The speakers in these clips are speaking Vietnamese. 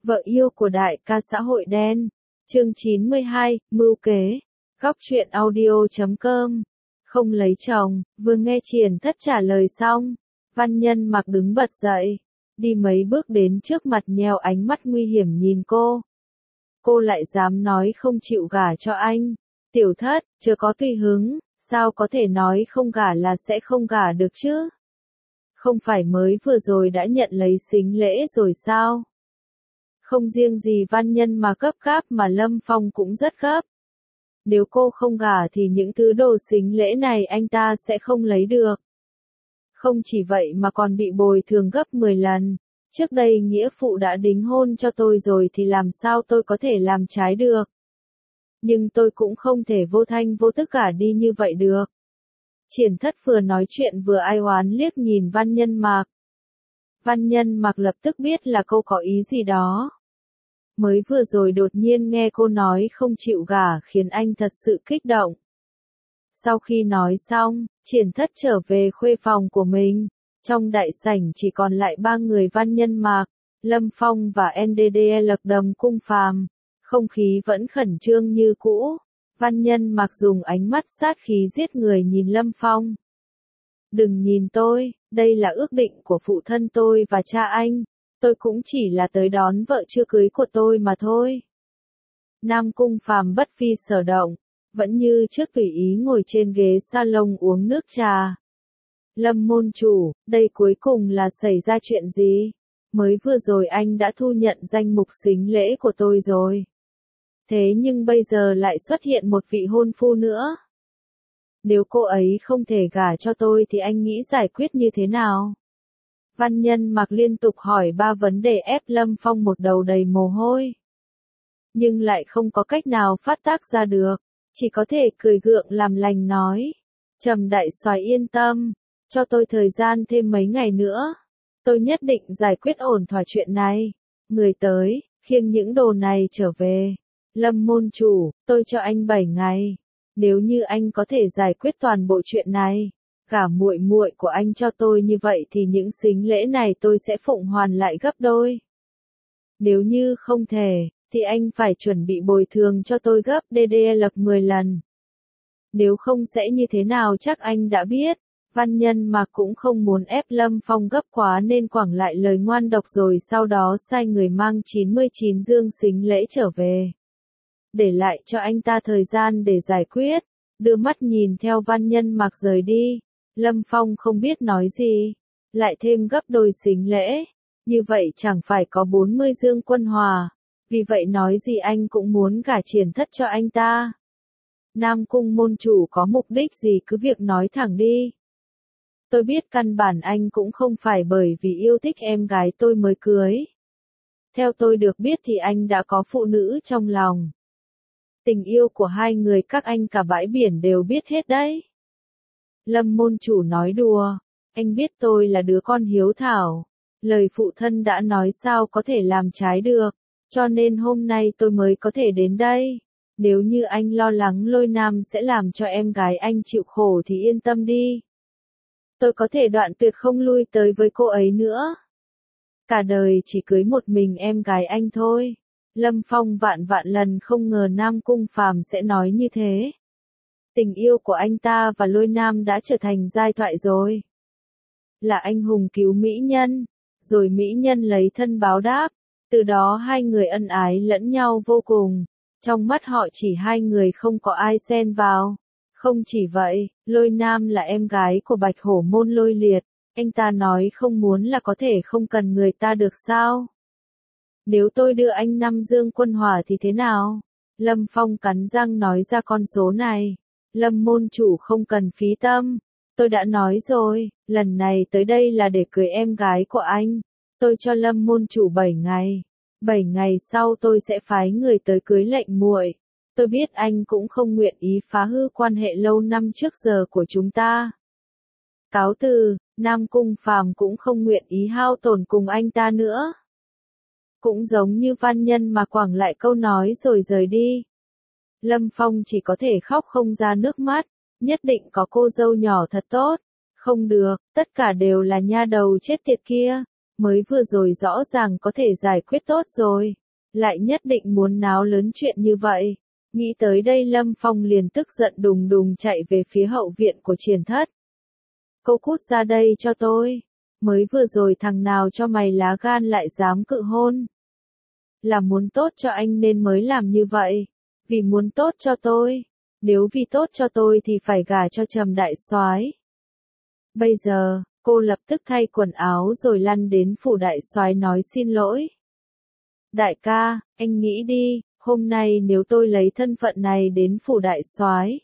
Vợ yêu của đại ca xã hội đen. Chương 92, mưu kế. Góc truyện audio.com. Không lấy chồng, vừa nghe Triển Thất trả lời xong, Văn Nhân Mặc đứng bật dậy, đi mấy bước đến trước mặt nheo ánh mắt nguy hiểm nhìn cô. Cô lại dám nói không chịu gả cho anh. Tiểu Thất, chưa có tùy hứng, sao có thể nói không gả là sẽ không gả được chứ? Không phải mới vừa rồi đã nhận lấy sính lễ rồi sao? Không riêng gì Văn Nhân mà gấp gáp mà Lâm Phong cũng rất gấp. Nếu cô không gả thì những thứ đồ sính lễ này anh ta sẽ không lấy được. Không chỉ vậy mà còn bị bồi thường gấp 10 lần. Trước đây nghĩa phụ đã đính hôn cho tôi rồi thì làm sao tôi có thể làm trái được. Nhưng tôi cũng không thể vô thanh vô tức gả đi như vậy được. Triển Thất vừa nói chuyện vừa ai oán liếc nhìn Văn Nhân Mặc. Văn Nhân Mặc lập tức biết là cô có ý gì đó. Mới vừa rồi đột nhiên nghe cô nói không chịu gả khiến anh thật sự kích động. Sau khi nói xong, Triển Thất trở về khuê phòng của mình. Trong đại sảnh chỉ còn lại 3 người Văn Nhân Mặc, Lâm Phong và NDDL Đầm Cung Phàm. Không khí vẫn khẩn trương như cũ. Văn Nhân Mặc dùng ánh mắt sát khí giết người nhìn Lâm Phong. Đừng nhìn tôi, đây là ước định của phụ thân tôi và cha anh. Tôi cũng chỉ là tới đón vợ chưa cưới của tôi mà thôi. Nam Cung Phàm bất phi sở động, vẫn như trước tùy ý ngồi trên ghế salon uống nước trà. Lâm môn chủ, đây cuối cùng là xảy ra chuyện gì? Mới vừa rồi anh đã thu nhận danh mục sính lễ của tôi rồi. Thế nhưng bây giờ lại xuất hiện một vị hôn phu nữa. Nếu cô ấy không thể gả cho tôi thì anh nghĩ giải quyết như thế nào? Văn Nhân Mặc liên tục hỏi 3 vấn đề ép Lâm Phong một đầu đầy mồ hôi. Nhưng lại không có cách nào phát tác ra được, chỉ có thể cười gượng làm lành nói. Trầm đại soái yên tâm, cho tôi thời gian thêm mấy ngày nữa. Tôi nhất định giải quyết ổn thỏa chuyện này. Người tới, khiêng những đồ này trở về. Lâm môn chủ, tôi cho anh 7 ngày. Nếu như anh có thể giải quyết toàn bộ chuyện này, cả muội muội của anh cho tôi như vậy thì những sính lễ này tôi sẽ phụng hoàn lại gấp đôi. Nếu như không thể, thì anh phải chuẩn bị bồi thường cho tôi gấp DDL 10 lần. Nếu không sẽ như thế nào chắc anh đã biết. Văn Nhân mà cũng không muốn ép Lâm Phong gấp quá nên quẳng lại lời ngoan độc rồi sau đó sai người mang 99 dương sính lễ trở về. Để lại cho anh ta thời gian để giải quyết, đưa mắt nhìn theo Văn Nhân Mặc rời đi. Lâm Phong không biết nói gì, lại thêm gấp đôi sính lễ, như vậy chẳng phải có 40 dương quân hòa, vì vậy nói gì anh cũng muốn gả Triển Thất cho anh ta. Nam Cung môn chủ có mục đích gì cứ việc nói thẳng đi. Tôi biết căn bản anh cũng không phải bởi vì yêu thích em gái tôi mới cưới. Theo tôi được biết thì anh đã có phụ nữ trong lòng. Tình yêu của hai người các anh cả bãi biển đều biết hết đấy. Lâm môn chủ nói đùa, anh biết tôi là đứa con hiếu thảo. Lời phụ thân đã nói sao có thể làm trái được, cho nên hôm nay tôi mới có thể đến đây. Nếu như anh lo lắng Lôi Nam sẽ làm cho em gái anh chịu khổ thì yên tâm đi. Tôi có thể đoạn tuyệt không lui tới với cô ấy nữa. Cả đời chỉ cưới một mình em gái anh thôi. Lâm Phong vạn lần không ngờ Nam Cung Phàm sẽ nói như thế. Tình yêu của anh ta và Lôi Nam đã trở thành giai thoại rồi. Là anh hùng cứu mỹ nhân, rồi mỹ nhân lấy thân báo đáp, từ đó hai người ân ái lẫn nhau vô cùng. Trong mắt họ chỉ hai người không có ai xen vào. Không chỉ vậy, Lôi Nam là em gái của Bạch Hổ Môn Lôi Liệt, anh ta nói không muốn là có thể không cần người ta được sao? Nếu tôi đưa anh 5 dương quân hòa thì thế nào? Lâm Phong cắn răng nói ra con số này. Lâm môn chủ không cần phí tâm. Tôi đã nói rồi, lần này tới đây là để cưới em gái của anh. Tôi cho Lâm môn chủ 7 ngày. 7 ngày sau tôi sẽ phái người tới cưới lệnh muội. Tôi biết anh cũng không nguyện ý phá hư quan hệ lâu năm trước giờ của chúng ta. Cáo từ, Nam Cung Phàm cũng không nguyện ý hao tổn cùng anh ta nữa. Cũng giống như Văn Nhân mà quẳng lại câu nói rồi rời đi. Lâm Phong chỉ có thể khóc không ra nước mắt, nhất định có cô dâu nhỏ thật tốt. Không được, tất cả đều là nha đầu chết tiệt kia. Mới vừa rồi rõ ràng có thể giải quyết tốt rồi, lại nhất định muốn náo lớn chuyện như vậy. Nghĩ tới đây Lâm Phong liền tức giận đùng đùng chạy về phía hậu viện của Triển Thất. Cô cút ra đây cho tôi. Mới vừa rồi thằng nào cho mày lá gan lại dám cự hôn. Là muốn tốt cho anh nên mới làm như vậy. Vì muốn tốt cho tôi. Nếu vì tốt cho tôi thì phải gả cho Trầm đại soái. Bây giờ, cô lập tức thay quần áo rồi lăn đến phủ đại soái nói xin lỗi. Đại ca, anh nghĩ đi, hôm nay nếu tôi lấy thân phận này đến phủ đại soái,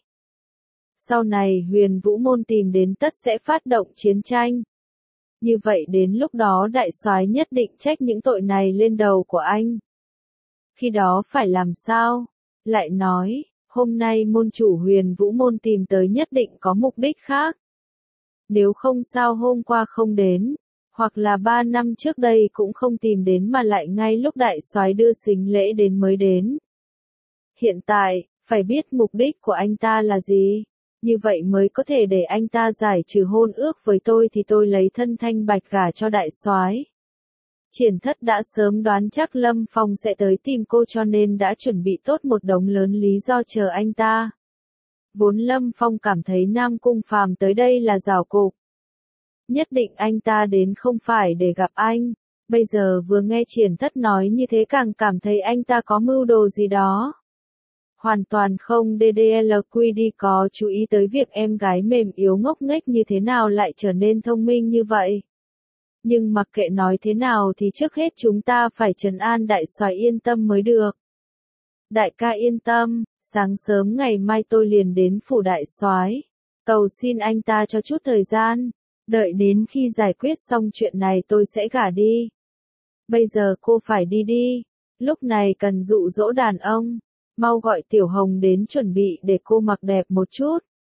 sau này Huyền Vũ môn tìm đến tất sẽ phát động chiến tranh. Như vậy đến lúc đó đại soái nhất định trách những tội này lên đầu của anh. Khi đó phải làm sao? Lại nói, hôm nay môn chủ Huyền Vũ môn tìm tới nhất định có mục đích khác. Nếu không sao hôm qua không đến, hoặc là 3 năm trước đây cũng không tìm đến mà lại ngay lúc đại soái đưa sính lễ đến mới đến. Hiện tại, phải biết mục đích của anh ta là gì, như vậy mới có thể để anh ta giải trừ hôn ước với tôi thì tôi lấy thân thanh bạch gả cho đại soái. Triển Thất đã sớm đoán chắc Lâm Phong sẽ tới tìm cô cho nên đã chuẩn bị tốt một đống lớn lý do chờ anh ta. Vốn Lâm Phong cảm thấy Nam Cung Phàm tới đây là rào cục. Nhất định anh ta đến không phải để gặp anh. Bây giờ vừa nghe Triển Thất nói như thế càng cảm thấy anh ta có mưu đồ gì đó. Hoàn toàn không DDLQD có chú ý tới việc em gái mềm yếu ngốc nghếch như thế nào lại trở nên thông minh như vậy. Nhưng mặc kệ nói thế nào thì trước hết chúng ta phải trấn an đại soái yên tâm mới được. Đại ca yên tâm, sáng sớm ngày mai tôi liền đến phủ đại soái, cầu xin anh ta cho chút thời gian, đợi đến khi giải quyết xong chuyện này tôi sẽ gả đi. Bây giờ cô phải đi đi, lúc này cần dụ dỗ đàn ông, mau gọi Tiểu Hồng đến chuẩn bị để cô mặc đẹp một chút.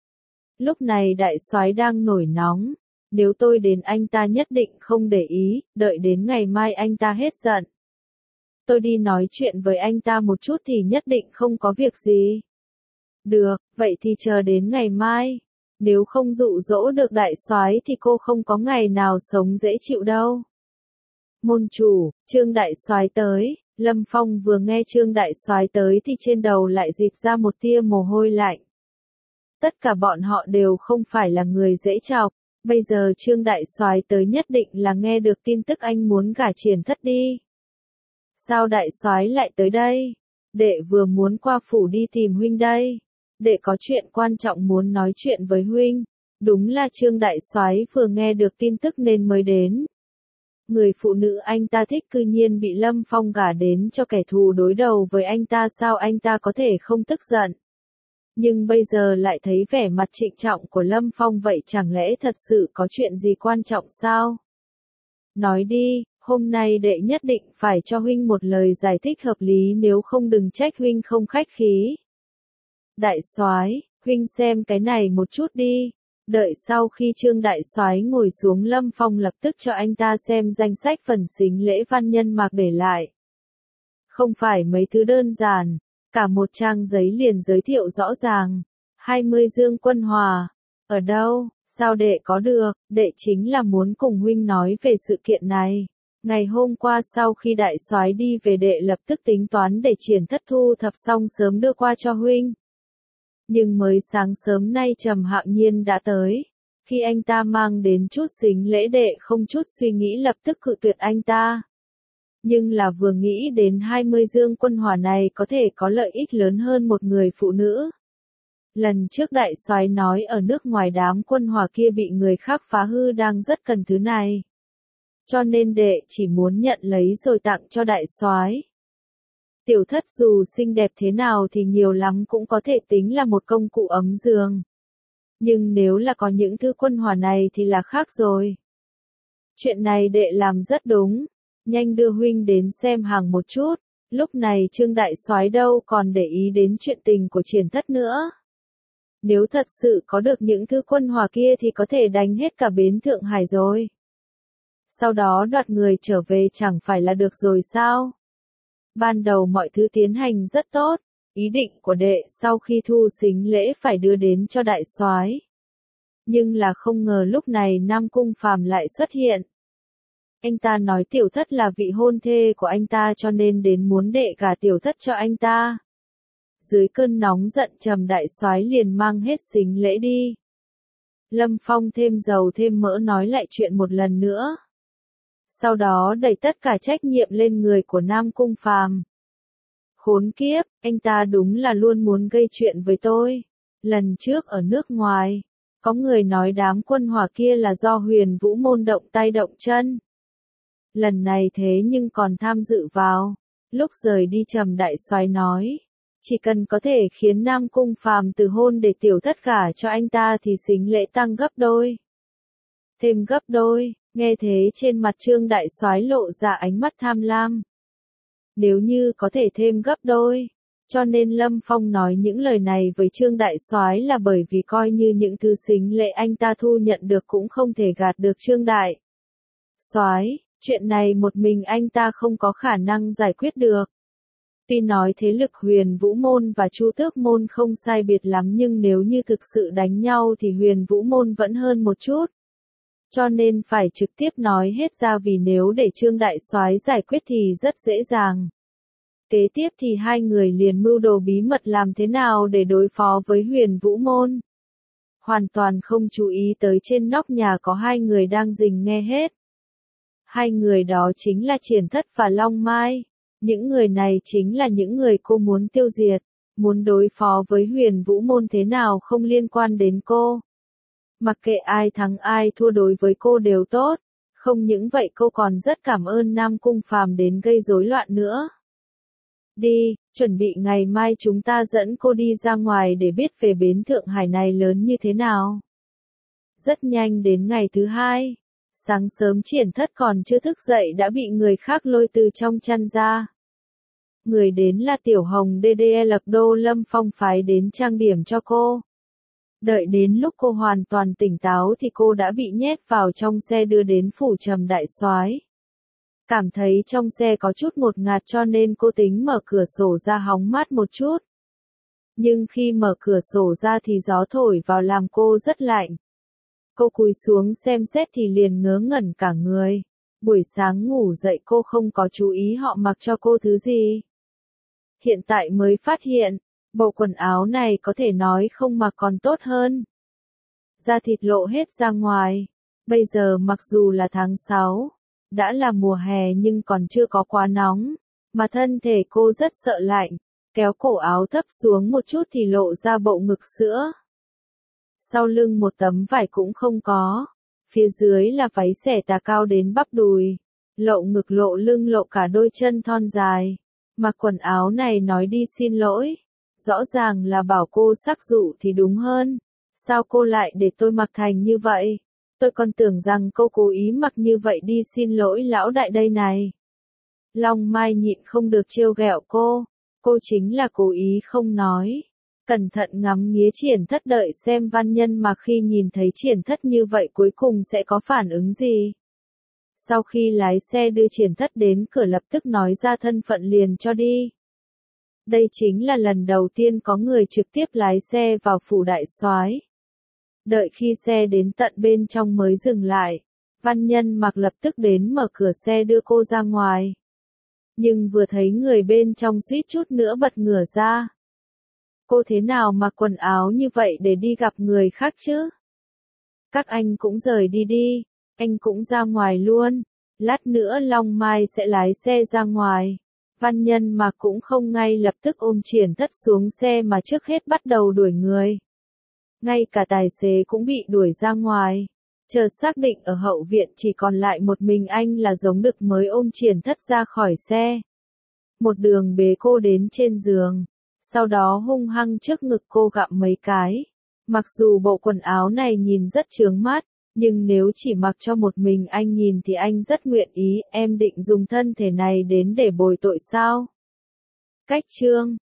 Lúc này đại soái đang nổi nóng, nếu tôi đến anh ta nhất định không để ý, đợi đến ngày mai anh ta hết giận. Tôi đi nói chuyện với anh ta một chút thì nhất định không có việc gì. Được, vậy thì chờ đến ngày mai. Nếu không dụ dỗ được đại soái thì cô không có ngày nào sống dễ chịu đâu. Môn chủ, Trương đại soái tới. Lâm Phong vừa nghe Trương đại soái tới thì trên đầu lại rịt ra một tia mồ hôi lạnh. Tất cả bọn họ đều không phải là người dễ chọc. Bây giờ Trương đại soái tới nhất định là nghe được tin tức anh muốn gả Triển Thất đi. Sao đại soái lại tới đây? Đệ vừa muốn qua phủ đi tìm huynh đây. Đệ có chuyện quan trọng muốn nói chuyện với huynh. Đúng là Trương đại soái vừa nghe được tin tức nên mới đến. Người phụ nữ anh ta thích cư nhiên bị Lâm Phong gả đến cho kẻ thù đối đầu với anh ta, sao anh ta có thể không tức giận. Nhưng bây giờ lại thấy vẻ mặt trịnh trọng của Lâm Phong, vậy chẳng lẽ thật sự có chuyện gì quan trọng sao? Nói đi, hôm nay đệ nhất định phải cho huynh một lời giải thích hợp lý, nếu không đừng trách huynh không khách khí. Đại soái, huynh xem cái này một chút đi. Đợi sau khi Trương đại soái ngồi xuống, Lâm Phong lập tức cho anh ta xem danh sách phần sính lễ văn nhân mạc để lại. Không phải mấy thứ đơn giản, cả một trang giấy liền giới thiệu rõ ràng. 20 dương quân hòa. Ở đâu? Sao đệ có được? Đệ chính là muốn cùng huynh nói về sự kiện này. Ngày hôm qua sau khi đại soái đi về, đệ lập tức tính toán để Triển Thất thu thập xong sớm đưa qua cho huynh. Nhưng mới sáng sớm nay Trầm Hạo Nhiên đã tới. Khi anh ta mang đến chút sính lễ, đệ không chút suy nghĩ lập tức cự tuyệt anh ta. Nhưng là vừa nghĩ đến 20 dương quân hỏa này có thể có lợi ích lớn hơn một người phụ nữ. Lần trước đại soái nói ở nước ngoài đám quân hỏa kia bị người khác phá hư, đang rất cần thứ này. Cho nên đệ chỉ muốn nhận lấy rồi tặng cho đại soái. Tiểu Thất dù xinh đẹp thế nào thì nhiều lắm cũng có thể tính là một công cụ ấm giường. Nhưng nếu là có những thứ quân hỏa này thì là khác rồi. Chuyện này đệ làm rất đúng. Nhanh đưa huynh đến xem hàng một chút. Lúc này Trương đại soái đâu còn để ý đến chuyện tình của Triển Thất nữa. Nếu thật sự có được những thứ quân hỏa kia thì có thể đánh hết cả bến Thượng Hải rồi. Sau đó đoạt người trở về chẳng phải là được rồi sao? Ban đầu mọi thứ tiến hành rất tốt, ý định của đệ sau khi thu sính lễ phải đưa đến cho đại soái. Nhưng là không ngờ lúc này Nam Cung Phàm lại xuất hiện. Anh ta nói tiểu thất là vị hôn thê của anh ta cho nên đến muốn đệ gả tiểu thất cho anh ta. Dưới cơn nóng giận Trầm đại soái liền mang hết sính lễ đi. Lâm Phong thêm dầu thêm mỡ nói lại chuyện một lần nữa. Sau đó đẩy tất cả trách nhiệm lên người của Nam Cung Phàm. Khốn kiếp, anh ta đúng là luôn muốn gây chuyện với tôi. Lần trước ở nước ngoài, có người nói đám quân hỏa kia là do Huyền Vũ Môn động tay động chân. Lần này thế nhưng còn tham dự vào. Lúc rời đi Trầm đại soái nói, chỉ cần có thể khiến Nam Cung Phàm từ hôn để tiểu thất gả cho anh ta thì sính lễ tăng gấp đôi. Thêm gấp đôi, nghe thế trên mặt Trương đại soái lộ ra ánh mắt tham lam. Nếu như có thể thêm gấp đôi, cho nên Lâm Phong nói những lời này với Trương đại soái là bởi vì coi như những thứ sính lễ anh ta thu nhận được cũng không thể gạt được Trương đại soái, chuyện này một mình anh ta không có khả năng giải quyết được. Tuy nói thế lực Huyền Vũ Môn và Chu Tước Môn không sai biệt lắm nhưng nếu như thực sự đánh nhau thì Huyền Vũ Môn vẫn hơn một chút. Cho nên phải trực tiếp nói hết ra vì nếu để Trương đại soái giải quyết thì rất dễ dàng. Kế tiếp thì hai người liền mưu đồ bí mật làm thế nào để đối phó với Huyền Vũ Môn. Hoàn toàn không chú ý tới trên nóc nhà có hai người đang rình nghe hết. Hai người đó chính là Triển Thất và Long Mai. Những người này chính là những người cô muốn tiêu diệt. Muốn đối phó với Huyền Vũ Môn thế nào không liên quan đến cô. Mặc kệ ai thắng ai thua đối với cô đều tốt. Không những vậy cô còn rất cảm ơn Nam Cung Phàm đến gây rối loạn nữa. Đi, chuẩn bị ngày mai chúng ta dẫn cô đi ra ngoài để biết về bến Thượng Hải này lớn như thế nào. Rất nhanh đến ngày thứ hai. Sáng sớm Triển Thất còn chưa thức dậy đã bị người khác lôi từ trong chăn ra. Người đến là Tiểu Hồng DDL Đô Lâm Phong phái đến trang điểm cho cô. Đợi đến lúc cô hoàn toàn tỉnh táo thì cô đã bị nhét vào trong xe đưa đến phủ Trầm đại soái. Cảm thấy trong xe có chút ngột ngạt cho nên cô tính mở cửa sổ ra hóng mát một chút. Nhưng khi mở cửa sổ ra thì gió thổi vào làm cô rất lạnh. Cô cúi xuống xem xét thì liền ngớ ngẩn cả người. Buổi sáng ngủ dậy cô không có chú ý họ mặc cho cô thứ gì. Hiện tại mới phát hiện, bộ quần áo này có thể nói không mặc còn tốt hơn. Da thịt lộ hết ra ngoài. Bây giờ mặc dù là tháng 6, đã là mùa hè nhưng còn chưa có quá nóng, mà thân thể cô rất sợ lạnh. Kéo cổ áo thấp xuống một chút thì lộ ra bộ ngực sữa. Sau lưng một tấm vải cũng không có. Phía dưới là váy xẻ tà cao đến bắp đùi. Lộ ngực lộ lưng lộ cả đôi chân thon dài. Mặc quần áo này nói đi xin lỗi. Rõ ràng là bảo cô sắc dụ thì đúng hơn. Sao cô lại để tôi mặc thành như vậy? Tôi còn tưởng rằng cô cố ý mặc như vậy đi xin lỗi lão đại đây này. Long Mai nhịn không được trêu ghẹo cô. Cô chính là cố ý không nói. Cẩn thận ngắm nghía Triển Thất đợi xem Văn Nhân mà khi nhìn thấy Triển Thất như vậy cuối cùng sẽ có phản ứng gì. Sau khi lái xe đưa Triển Thất đến cửa lập tức nói ra thân phận liền cho đi. Đây chính là lần đầu tiên có người trực tiếp lái xe vào phủ đại soái. Đợi khi xe đến tận bên trong mới dừng lại, Văn Nhân mặc lập tức đến mở cửa xe đưa cô ra ngoài. Nhưng vừa thấy người bên trong suýt chút nữa bật ngửa ra. Cô thế nào mặc quần áo như vậy để đi gặp người khác chứ? Các anh cũng rời đi đi, anh cũng ra ngoài luôn. Lát nữa Long Mai sẽ lái xe ra ngoài. Văn Nhân mà cũng không ngay lập tức ôm Triển Thất xuống xe mà trước hết bắt đầu đuổi người. Ngay cả tài xế cũng bị đuổi ra ngoài. Chờ xác định ở hậu viện chỉ còn lại một mình anh là giống đực mới ôm Triển Thất ra khỏi xe. Một đường bế cô đến trên giường. Sau đó hung hăng trước ngực cô gặm mấy cái. Mặc dù bộ quần áo này nhìn rất chướng mắt, nhưng nếu chỉ mặc cho một mình anh nhìn thì anh rất nguyện ý. Em định dùng thân thể này đến để bồi tội sao? Cách chương